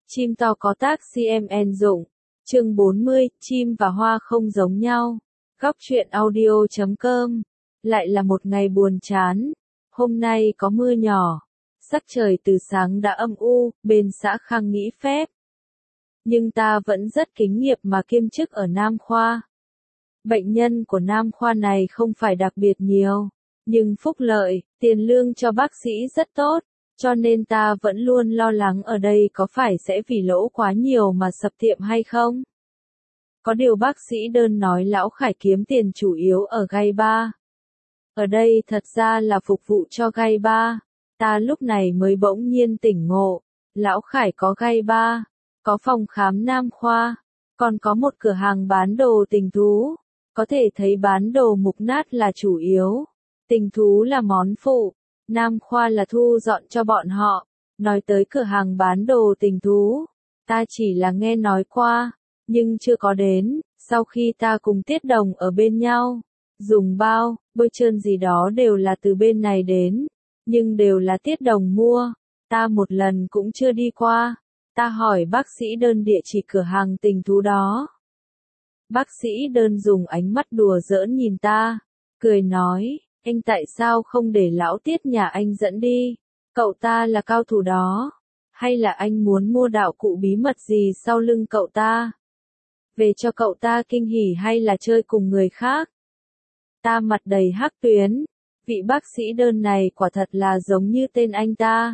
Chim to có tác CMN dụng. Chương 40, chim và hoa không giống nhau. Góc truyện audio.com. Lại là một ngày buồn chán. Hôm nay có mưa nhỏ. Sắc trời từ sáng đã âm u, bên xã Khang nghỉ phép. Nhưng ta vẫn rất kính nghiệp mà kiêm chức ở Nam Khoa. Bệnh nhân của Nam Khoa này không phải đặc biệt nhiều, nhưng phúc lợi, tiền lương cho bác sĩ rất tốt, cho nên ta vẫn luôn lo lắng ở đây có phải sẽ vì lỗ quá nhiều mà sập tiệm hay không. Có điều bác sĩ đơn nói Lão Khải kiếm tiền chủ yếu ở gai ba. Ở đây thật ra là phục vụ cho gai ba. Ta lúc này mới bỗng nhiên tỉnh ngộ, Lão Khải có gai ba, có phòng khám Nam Khoa, còn có một cửa hàng bán đồ tình thú. Có thể thấy bán đồ mục nát là chủ yếu, tình thú là món phụ, Nam Khoa là thu dọn cho bọn họ. Nói tới cửa hàng bán đồ tình thú, ta chỉ là nghe nói qua, nhưng chưa có đến. Sau khi ta cùng Tiết Đồng ở bên nhau, dùng bao, bôi trơn gì đó đều là từ bên này đến, nhưng đều là Tiết Đồng mua, ta một lần cũng chưa đi qua. Ta hỏi bác sĩ đơn địa chỉ cửa hàng tình thú đó. Bác sĩ đơn dùng ánh mắt đùa giỡn nhìn ta, cười nói, anh tại sao không để lão Tiết nhà anh dẫn đi, cậu ta là cao thủ đó, hay là anh muốn mua đạo cụ bí mật gì sau lưng cậu ta, về cho cậu ta kinh hỉ hay là chơi cùng người khác. Ta mặt đầy hắc tuyến, vị bác sĩ đơn này quả thật là giống như tên anh ta.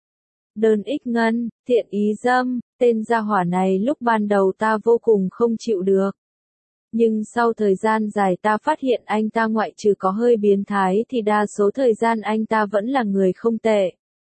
Đơn ích ngân, thiện ý dâm, tên gia hỏa này lúc ban đầu ta vô cùng không chịu được. Nhưng sau thời gian dài ta phát hiện anh ta ngoại trừ có hơi biến thái thì đa số thời gian anh ta vẫn là người không tệ.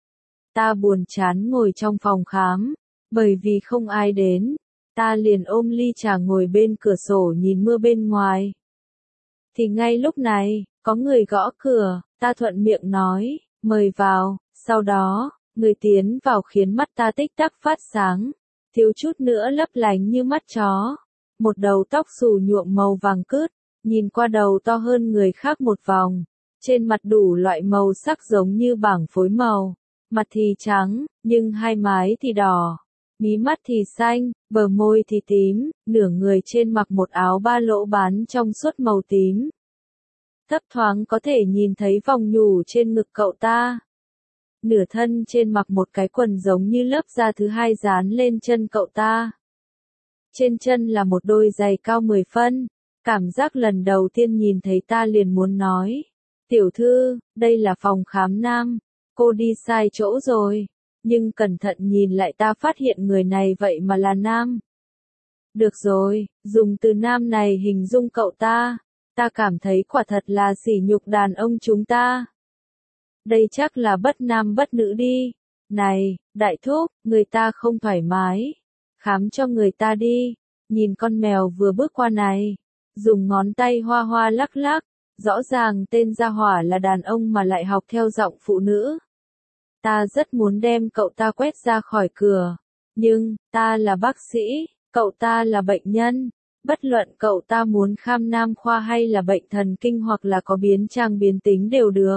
Ta buồn chán ngồi trong phòng khám, bởi vì không ai đến, ta liền ôm ly trà ngồi bên cửa sổ nhìn mưa bên ngoài. Thì ngay lúc này, có người gõ cửa, ta thuận miệng nói, mời vào, sau đó, người tiến vào khiến mắt ta tích tắc phát sáng, thiếu chút nữa lấp lánh như mắt chó. Một đầu tóc xù nhuộm màu vàng cứt, nhìn qua đầu to hơn người khác một vòng, trên mặt đủ loại màu sắc giống như bảng phối màu, mặt thì trắng, nhưng hai mái thì đỏ, mí mắt thì xanh, bờ môi thì tím, nửa người trên mặc một áo ba lỗ bán trong suốt màu tím. Thấp thoáng có thể nhìn thấy vòng nhủ trên ngực cậu ta. Nửa thân trên mặc một cái quần giống như lớp da thứ hai dán lên chân cậu ta. Trên chân là một đôi giày cao 10 phân, cảm giác lần đầu tiên nhìn thấy ta liền muốn nói. Tiểu thư, đây là phòng khám nam, cô đi sai chỗ rồi, nhưng cẩn thận nhìn lại ta phát hiện người này vậy mà là nam. Được rồi, dùng từ nam này hình dung cậu ta cảm thấy quả thật là sỉ nhục đàn ông chúng ta. Đây chắc là bất nam bất nữ đi. Này, đại thúc, người ta không thoải mái. Khám cho người ta đi, nhìn con mèo vừa bước qua này, dùng ngón tay hoa hoa lắc lắc, rõ ràng tên gia hỏa là đàn ông mà lại học theo giọng phụ nữ. Ta rất muốn đem cậu ta quét ra khỏi cửa, nhưng, ta là bác sĩ, cậu ta là bệnh nhân, bất luận cậu ta muốn khám Nam Khoa hay là bệnh thần kinh hoặc là có biến trang biến tính đều được.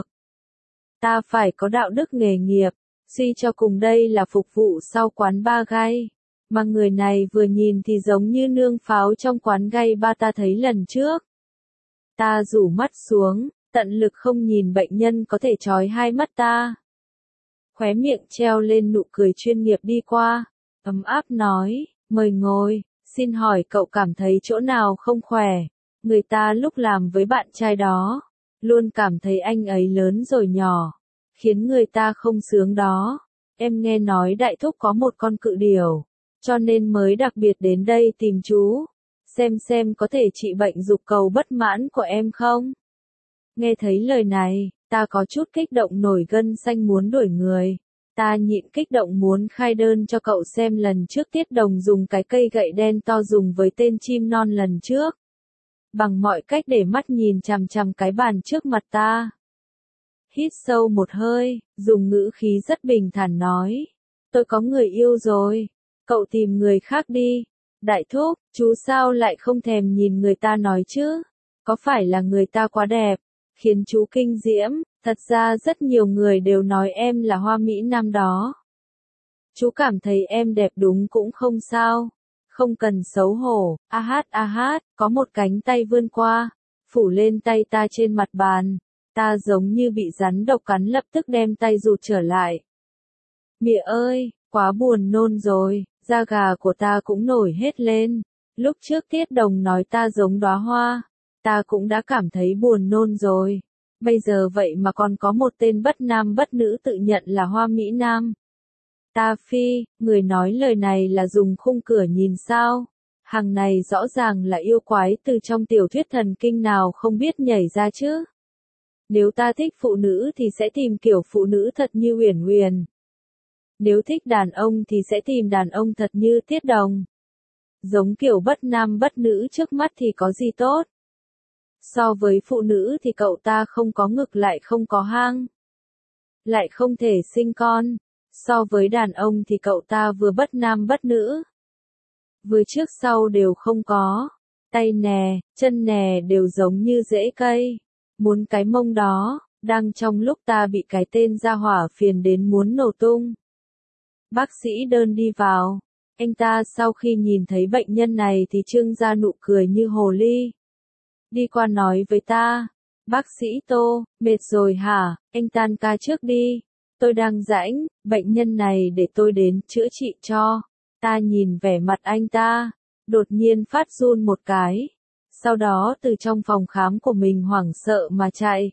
Ta phải có đạo đức nghề nghiệp, suy cho cùng đây là phục vụ sau quán ba gai. Mà người này vừa nhìn thì giống như nương pháo trong quán gai ba ta thấy lần trước. Ta rủ mắt xuống, tận lực không nhìn bệnh nhân có thể trói hai mắt ta. Khóe miệng treo lên nụ cười chuyên nghiệp đi qua, ấm áp nói, mời ngồi, xin hỏi cậu cảm thấy chỗ nào không khỏe. Người ta lúc làm với bạn trai đó, luôn cảm thấy anh ấy lớn rồi nhỏ, khiến người ta không sướng đó. Em nghe nói đại thúc có một con cự điểu, cho nên mới đặc biệt đến đây tìm chú, xem có thể trị bệnh dục cầu bất mãn của em không. Nghe thấy lời này, ta có chút kích động nổi gân xanh muốn đuổi người. Ta nhịn kích động muốn khai đơn cho cậu xem lần trước Tiết Đồng dùng cái cây gậy đen to dùng với tên chim non lần trước. Bằng mọi cách để mắt nhìn chằm chằm cái bàn trước mặt ta. Hít sâu một hơi, dùng ngữ khí rất bình thản nói. Tôi có người yêu rồi, cậu tìm người khác đi. Đại thúc, chú sao lại không thèm nhìn người ta nói chứ? Có phải là người ta quá đẹp, khiến chú kinh diễm? Thật ra rất nhiều người đều nói em là hoa mỹ nam đó. Chú cảm thấy em đẹp đúng cũng không sao. Không cần xấu hổ, a hát, có một cánh tay vươn qua, phủ lên tay ta trên mặt bàn. Ta giống như bị rắn độc cắn lập tức đem tay rụt trở lại. Mẹ ơi, quá buồn nôn rồi, da gà của ta cũng nổi hết lên. Lúc trước Tiết Đồng nói ta giống đóa hoa, ta cũng đã cảm thấy buồn nôn rồi. Bây giờ vậy mà còn có một tên bất nam bất nữ tự nhận là hoa mỹ nam. Ta phi, người nói lời này là dùng khung cửa nhìn sao? Hàng này rõ ràng là yêu quái từ trong tiểu thuyết thần kinh nào không biết nhảy ra chứ. Nếu ta thích phụ nữ thì sẽ tìm kiểu phụ nữ thật như Uyển Uyển. Nếu thích đàn ông thì sẽ tìm đàn ông thật như Tiết Đồng. Giống kiểu bất nam bất nữ trước mắt thì có gì tốt? So với phụ nữ thì cậu ta không có ngực lại không có hang. Lại không thể sinh con. So với đàn ông thì cậu ta vừa bất nam bất nữ. Vừa trước sau đều không có. Tay nè, chân nè đều giống như rễ cây. Muốn cái mông đó, đang trong lúc ta bị cái tên gia hỏa phiền đến muốn nổ tung. Bác sĩ đơn đi vào. Anh ta sau khi nhìn thấy bệnh nhân này thì trưng ra nụ cười như hồ ly. Đi qua nói với ta. Bác sĩ Tô, mệt rồi hả, anh tan ca trước đi. Tôi đang rãnh, bệnh nhân này để tôi đến chữa trị cho. Ta nhìn vẻ mặt anh ta, đột nhiên phát run một cái. Sau đó từ trong phòng khám của mình hoảng sợ mà chạy.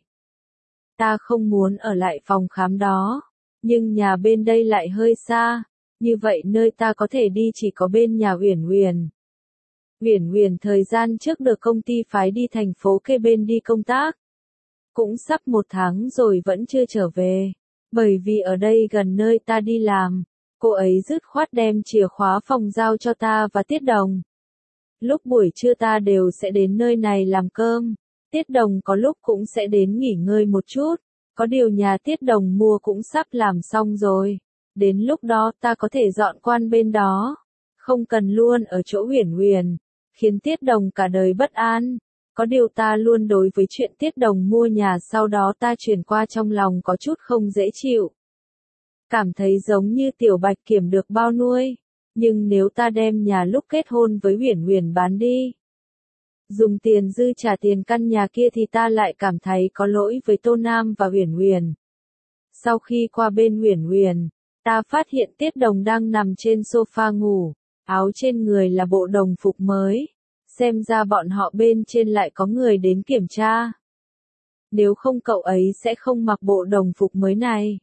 Ta không muốn ở lại phòng khám đó, nhưng nhà bên đây lại hơi xa. Như vậy nơi ta có thể đi chỉ có bên nhà Uyển Uyển. Uyển Uyển thời gian trước được công ty phái đi thành phố kế bên đi công tác. Cũng sắp 1 tháng rồi vẫn chưa trở về. Bởi vì ở đây gần nơi ta đi làm, cô ấy dứt khoát đem chìa khóa phòng giao cho ta và Tiết Đồng. Lúc buổi trưa ta đều sẽ đến nơi này làm cơm. Tiết Đồng có lúc cũng sẽ đến nghỉ ngơi một chút. Có điều nhà Tiết Đồng mua cũng sắp làm xong rồi. Đến lúc đó ta có thể dọn quan bên đó. Không cần luôn ở chỗ Uyển Uyển. Khiến Tiết Đồng cả đời bất an. Có điều ta luôn đối với chuyện Tiết Đồng mua nhà sau đó ta chuyển qua trong lòng có chút không dễ chịu. Cảm thấy giống như Tiểu Bạch Kiểm được bao nuôi. Nhưng nếu ta đem nhà lúc kết hôn với Uyển Uyển bán đi, dùng tiền dư trả tiền căn nhà kia thì ta lại cảm thấy có lỗi với Tô Nam và Uyển Uyển. Sau khi qua bên Uyển Uyển, ta phát hiện Tiết Đồng đang nằm trên sofa ngủ, áo trên người là bộ đồng phục mới. Xem ra bọn họ bên trên lại có người đến kiểm tra. Nếu không cậu ấy sẽ không mặc bộ đồng phục mới này.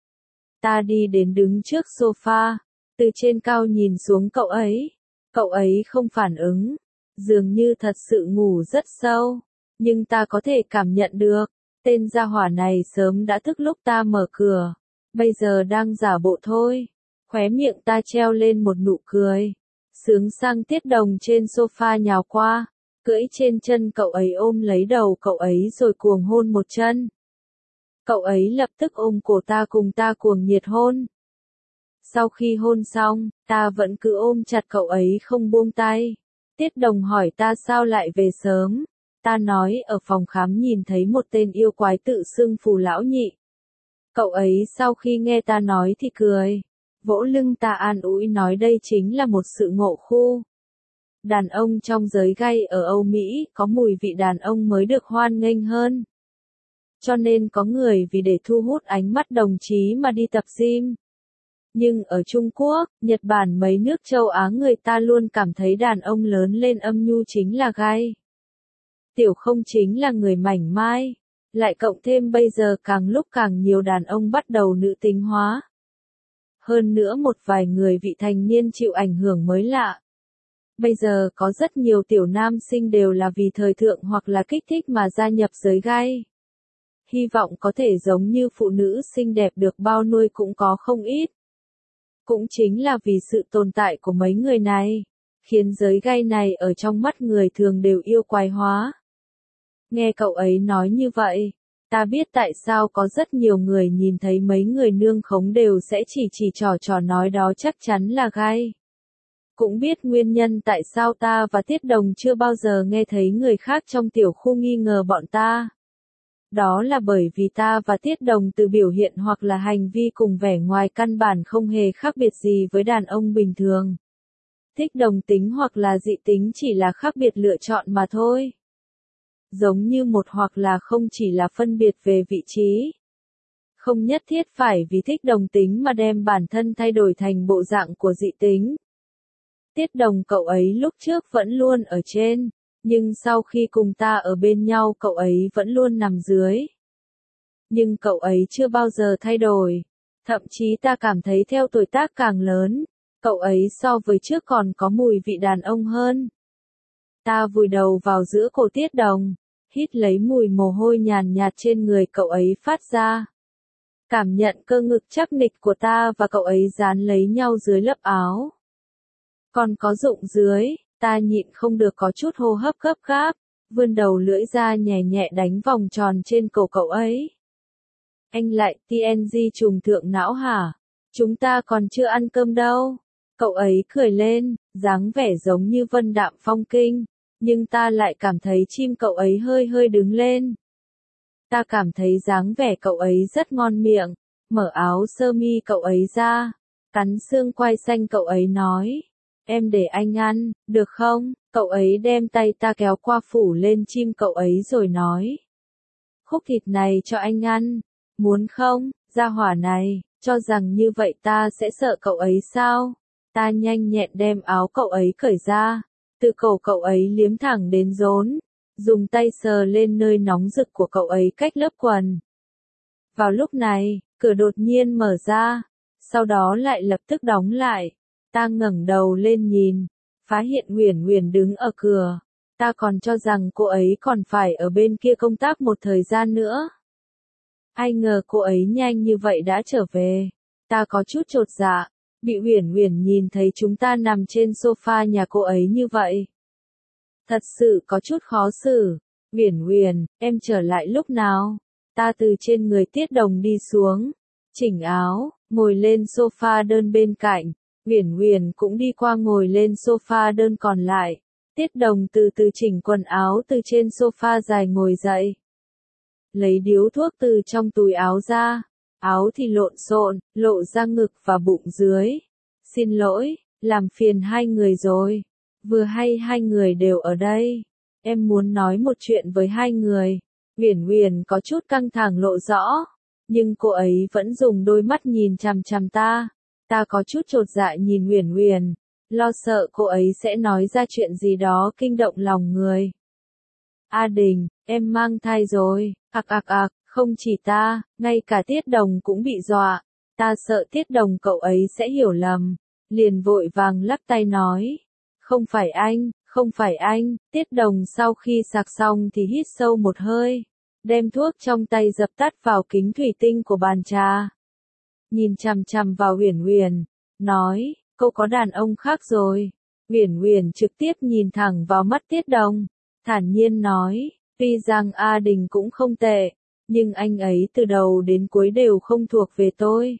Ta đi đến đứng trước sofa, từ trên cao nhìn xuống cậu ấy. Cậu ấy không phản ứng, dường như thật sự ngủ rất sâu. Nhưng ta có thể cảm nhận được, tên gia hỏa này sớm đã thức lúc ta mở cửa. Bây giờ đang giả bộ thôi. Khóe miệng ta treo lên một nụ cười. Sướng sang Tiết Đồng trên sofa nhào qua, cưỡi trên chân cậu ấy ôm lấy đầu cậu ấy rồi cuồng hôn một chân. Cậu ấy lập tức ôm cổ ta cùng ta cuồng nhiệt hôn. Sau khi hôn xong, ta vẫn cứ ôm chặt cậu ấy không buông tay. Tiết Đồng hỏi ta sao lại về sớm. Ta nói ở phòng khám nhìn thấy một tên yêu quái tự xưng Phù Lão Nhị. Cậu ấy sau khi nghe ta nói thì cười. Vỗ lưng ta an ủi nói đây chính là một sự ngộ khu. Đàn ông trong giới gay ở Âu Mỹ có mùi vị đàn ông mới được hoan nghênh hơn. Cho nên có người vì để thu hút ánh mắt đồng chí mà đi tập gym. Nhưng ở Trung Quốc, Nhật Bản mấy nước châu Á người ta luôn cảm thấy đàn ông lớn lên âm nhu chính là gay. Tiểu không chính là người mảnh mai. Lại cộng thêm bây giờ càng lúc càng nhiều đàn ông bắt đầu nữ tính hóa. Hơn nữa một vài người vị thành niên chịu ảnh hưởng mới lạ. Bây giờ có rất nhiều tiểu nam sinh đều là vì thời thượng hoặc là kích thích mà gia nhập giới gay. Hy vọng có thể giống như phụ nữ xinh đẹp được bao nuôi cũng có không ít. Cũng chính là vì sự tồn tại của mấy người này, khiến giới gay này ở trong mắt người thường đều yêu quái hóa. Nghe cậu ấy nói như vậy, ta biết tại sao có rất nhiều người nhìn thấy mấy người nương khống đều sẽ chỉ trò nói đó chắc chắn là gay. Cũng biết nguyên nhân tại sao ta và Tiết Đồng chưa bao giờ nghe thấy người khác trong tiểu khu nghi ngờ bọn ta. Đó là bởi vì ta và Tiết Đồng từ biểu hiện hoặc là hành vi cùng vẻ ngoài căn bản không hề khác biệt gì với đàn ông bình thường. Thích đồng tính hoặc là dị tính chỉ là khác biệt lựa chọn mà thôi. Giống như một hoặc là không chỉ là phân biệt về vị trí. Không nhất thiết phải vì thích đồng tính mà đem bản thân thay đổi thành bộ dạng của dị tính. Tiết Đồng cậu ấy lúc trước vẫn luôn ở trên, nhưng sau khi cùng ta ở bên nhau cậu ấy vẫn luôn nằm dưới. Nhưng cậu ấy chưa bao giờ thay đổi. Thậm chí ta cảm thấy theo tuổi tác càng lớn, cậu ấy so với trước còn có mùi vị đàn ông hơn. Ta vùi đầu vào giữa cổ Tiết Đồng, hít lấy mùi mồ hôi nhàn nhạt trên người cậu ấy phát ra. Cảm nhận cơ ngực chắc nịch của ta và cậu ấy dán lấy nhau dưới lớp áo. Còn có rụng dưới, ta nhịn không được có chút hô hấp gấp gáp, vươn đầu lưỡi ra nhẹ nhẹ đánh vòng tròn trên cổ cậu ấy. Anh lại TNG trùng thượng não hả? Chúng ta còn chưa ăn cơm đâu. Cậu ấy cười lên, dáng vẻ giống như vân đạm phong kinh, nhưng ta lại cảm thấy chim cậu ấy hơi hơi đứng lên. Ta cảm thấy dáng vẻ cậu ấy rất ngon miệng, mở áo sơ mi cậu ấy ra, cắn xương quai xanh cậu ấy nói. Em để anh ăn, được không? Cậu ấy đem tay ta kéo qua phủ lên chim cậu ấy rồi nói. Khúc thịt này cho anh ăn, muốn không? Gia hỏa này, cho rằng như vậy ta sẽ sợ cậu ấy sao? Ta nhanh nhẹn đem áo cậu ấy cởi ra, từ cổ cậu ấy liếm thẳng đến rốn, dùng tay sờ lên nơi nóng rực của cậu ấy cách lớp quần. Vào lúc này, cửa đột nhiên mở ra, sau đó lại lập tức đóng lại. Ta ngẩng đầu lên nhìn, phát hiện Uyển Uyển đứng ở cửa. Ta còn cho rằng cô ấy còn phải ở bên kia công tác một thời gian nữa. Ai ngờ cô ấy nhanh như vậy đã trở về. Ta có chút chột dạ, bị Uyển Uyển nhìn thấy chúng ta nằm trên sofa nhà cô ấy như vậy. Thật sự có chút khó xử. Uyển Uyển, em trở lại lúc nào? Ta từ trên người Tiết Đồng đi xuống, chỉnh áo, ngồi lên sofa đơn bên cạnh. Uyển Uyển cũng đi qua ngồi lên sofa đơn còn lại. Tiết Đồng từ từ chỉnh quần áo từ trên sofa dài ngồi dậy. Lấy điếu thuốc từ trong túi áo ra. Áo thì lộn xộn, lộ ra ngực và bụng dưới. Xin lỗi, làm phiền hai người rồi. Vừa hay hai người đều ở đây. Em muốn nói một chuyện với hai người. Uyển Uyển có chút căng thẳng lộ rõ. Nhưng cô ấy vẫn dùng đôi mắt nhìn chằm chằm ta. Ta có chút chột dạ nhìn Uyển Uyển, lo sợ cô ấy sẽ nói ra chuyện gì đó kinh động lòng người. A Đình, em mang thai rồi, không chỉ ta, ngay cả Tiết Đồng cũng bị dọa. Ta sợ Tiết Đồng cậu ấy sẽ hiểu lầm, liền vội vàng lắc tay nói. Không phải anh, Tiết Đồng sau khi sạc xong thì hít sâu một hơi, đem thuốc trong tay dập tắt vào kính thủy tinh của bàn trà. Nhìn chằm chằm vào Uyển Uyển, nói, cô có đàn ông khác rồi. Uyển Uyển trực tiếp nhìn thẳng vào mắt Tiết Đồng, thản nhiên nói, tuy rằng A Đình cũng không tệ, nhưng anh ấy từ đầu đến cuối đều không thuộc về tôi.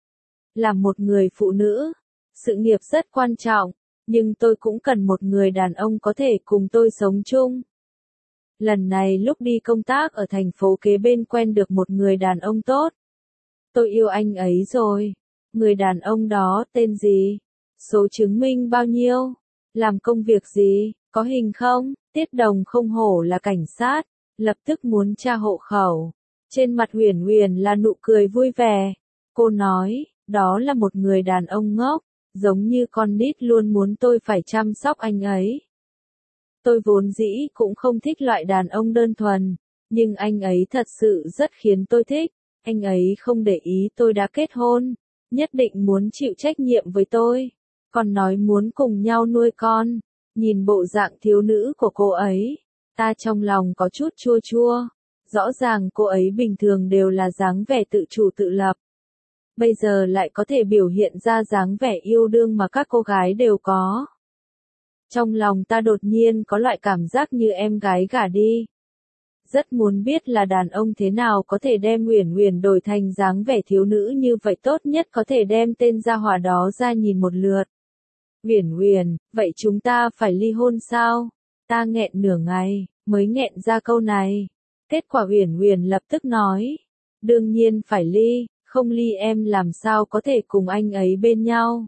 Là một người phụ nữ, sự nghiệp rất quan trọng, nhưng tôi cũng cần một người đàn ông có thể cùng tôi sống chung. Lần này lúc đi công tác ở thành phố kế bên quen được một người đàn ông tốt. Tôi yêu anh ấy rồi. Người đàn ông đó tên gì? Số chứng minh bao nhiêu? Làm công việc gì? Có hình không? Tiết Đồng không hổ là cảnh sát, lập tức muốn tra hộ khẩu. Trên mặt Uyển Uyển là nụ cười vui vẻ. Cô nói, đó là một người đàn ông ngốc, giống như con nít luôn muốn tôi phải chăm sóc anh ấy. Tôi vốn dĩ cũng không thích loại đàn ông đơn thuần, nhưng anh ấy thật sự rất khiến tôi thích. Anh ấy không để ý tôi đã kết hôn, nhất định muốn chịu trách nhiệm với tôi, còn nói muốn cùng nhau nuôi con. Nhìn bộ dạng thiếu nữ của cô ấy, ta trong lòng có chút chua chua. Rõ ràng cô ấy bình thường đều là dáng vẻ tự chủ tự lập. Bây giờ lại có thể biểu hiện ra dáng vẻ yêu đương mà các cô gái đều có. Trong lòng ta đột nhiên có loại cảm giác như em gái gả đi. Rất muốn biết là đàn ông thế nào có thể đem Uyển Uyển đổi thành dáng vẻ thiếu nữ như vậy, tốt nhất có thể đem tên gia hỏa đó ra nhìn một lượt. Uyển Uyển, vậy chúng ta phải ly hôn sao? Ta nghẹn nửa ngày, mới nghẹn ra câu này. Kết quả Uyển Uyển lập tức nói, đương nhiên phải ly, không ly em làm sao có thể cùng anh ấy bên nhau.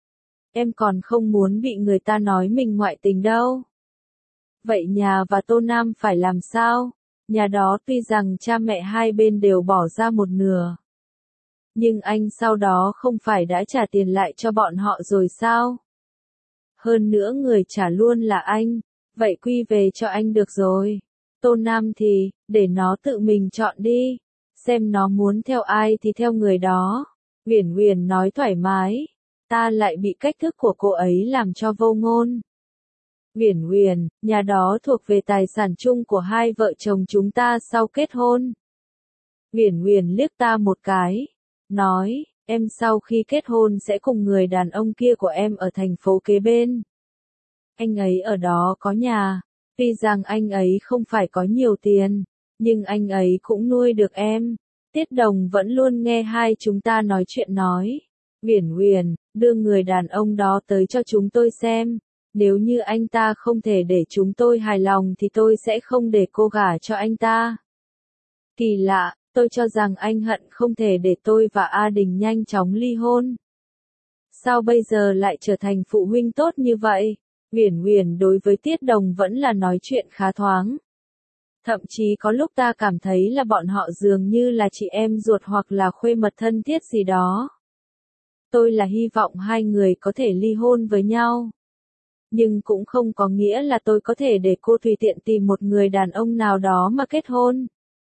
Em còn không muốn bị người ta nói mình ngoại tình đâu. Vậy nhà và Tô Nam phải làm sao? Nhà đó tuy rằng cha mẹ hai bên đều bỏ ra một nửa. Nhưng anh sau đó không phải đã trả tiền lại cho bọn họ rồi sao? Hơn nữa người trả luôn là anh, vậy quy về cho anh được rồi. Tô Nam thì, để nó tự mình chọn đi, xem nó muốn theo ai thì theo người đó. Uyển Uyển nói thoải mái, ta lại bị cách thức của cô ấy làm cho vô ngôn. Uyển Uyển, nhà đó thuộc về tài sản chung của hai vợ chồng chúng ta sau kết hôn. Uyển Uyển liếc ta một cái, nói, em sau khi kết hôn sẽ cùng người đàn ông kia của em ở thành phố kế bên. Anh ấy ở đó có nhà, tuy rằng anh ấy không phải có nhiều tiền, nhưng anh ấy cũng nuôi được em. Tiết Đồng vẫn luôn nghe hai chúng ta nói chuyện nói. Uyển Uyển, đưa người đàn ông đó tới cho chúng tôi xem. Nếu như anh ta không thể để chúng tôi hài lòng thì tôi sẽ không để cô gả cho anh ta. Kỳ lạ, tôi cho rằng anh hận không thể để tôi và A Đình nhanh chóng ly hôn. Sao bây giờ lại trở thành phụ huynh tốt như vậy? Uyển Uyển đối với Tiết Đồng vẫn là nói chuyện khá thoáng. Thậm chí có lúc ta cảm thấy là bọn họ dường như là chị em ruột hoặc là khuê mật thân thiết gì đó. Tôi là hy vọng hai người có thể ly hôn với nhau. Nhưng cũng không có nghĩa là tôi có thể để cô tùy tiện tìm một người đàn ông nào đó mà kết hôn.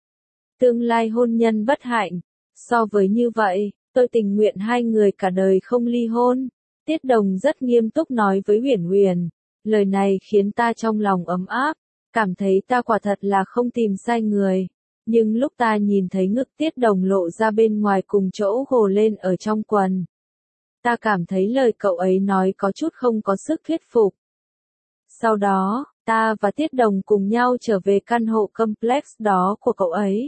Tương lai hôn nhân bất hạnh. So với như vậy, tôi tình nguyện hai người cả đời không ly hôn. Tiết Đồng rất nghiêm túc nói với Uyển Uyển. Lời này khiến ta trong lòng ấm áp, cảm thấy ta quả thật là không tìm sai người. Nhưng lúc ta nhìn thấy ngực Tiết Đồng lộ ra bên ngoài cùng chỗ gồ lên ở trong quần, ta cảm thấy lời cậu ấy nói có chút không có sức thuyết phục. Sau đó, ta và Tiết Đồng cùng nhau trở về căn hộ complex đó của cậu ấy.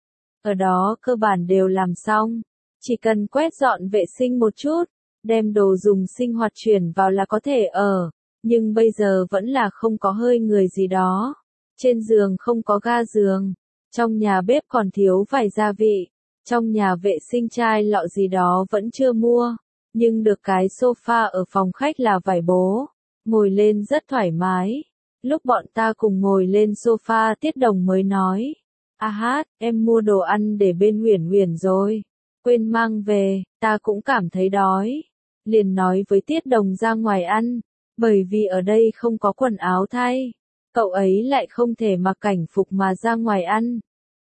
Ở đó cơ bản đều làm xong, chỉ cần quét dọn vệ sinh một chút, đem đồ dùng sinh hoạt chuyển vào là có thể ở, nhưng bây giờ vẫn là không có hơi người gì đó. Trên giường không có ga giường, trong nhà bếp còn thiếu vài gia vị, trong nhà vệ sinh chai lọ gì đó vẫn chưa mua, nhưng được cái sofa ở phòng khách là vải bố, ngồi lên rất thoải mái. Lúc bọn ta cùng ngồi lên sofa Tiết Đồng mới nói, a hát, em mua đồ ăn để bên Uyển Uyển rồi, quên mang về, ta cũng cảm thấy đói. Liền nói với Tiết Đồng ra ngoài ăn, bởi vì ở đây không có quần áo thay, cậu ấy lại không thể mặc cảnh phục mà ra ngoài ăn.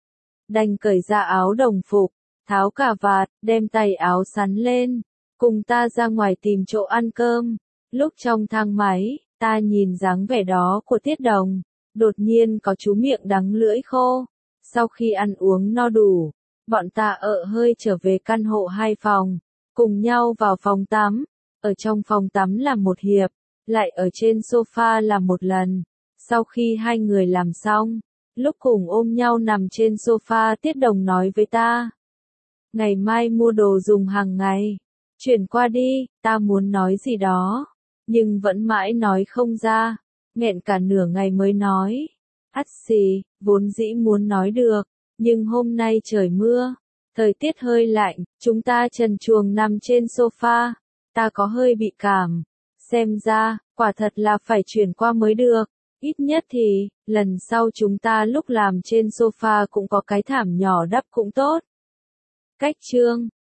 Đành cởi ra áo đồng phục, tháo cà vạt, đem tay áo sắn lên, cùng ta ra ngoài tìm chỗ ăn cơm. Lúc trong thang máy, ta nhìn dáng vẻ đó của Tiết Đồng, đột nhiên có chú miệng đắng lưỡi khô. Sau khi ăn uống no đủ, bọn ta hơi trở về căn hộ 2 phòng, cùng nhau vào phòng tắm. Ở trong phòng tắm là một hiệp, lại ở trên sofa là một lần. Sau khi hai người làm xong, lúc cùng ôm nhau nằm trên sofa Tiết Đồng nói với ta, ngày mai mua đồ dùng hàng ngày, chuyển qua đi. Ta muốn nói gì đó, nhưng vẫn mãi nói không ra, nghẹn cả nửa ngày mới nói. Ắt xì, vốn dĩ muốn nói được, nhưng hôm nay trời mưa, thời tiết hơi lạnh, chúng ta trần truồng nằm trên sofa, ta có hơi bị cảm. Xem ra, quả thật là phải chuyển qua mới được, ít nhất thì, lần sau chúng ta lúc làm trên sofa cũng có cái thảm nhỏ đắp cũng tốt. Cách chương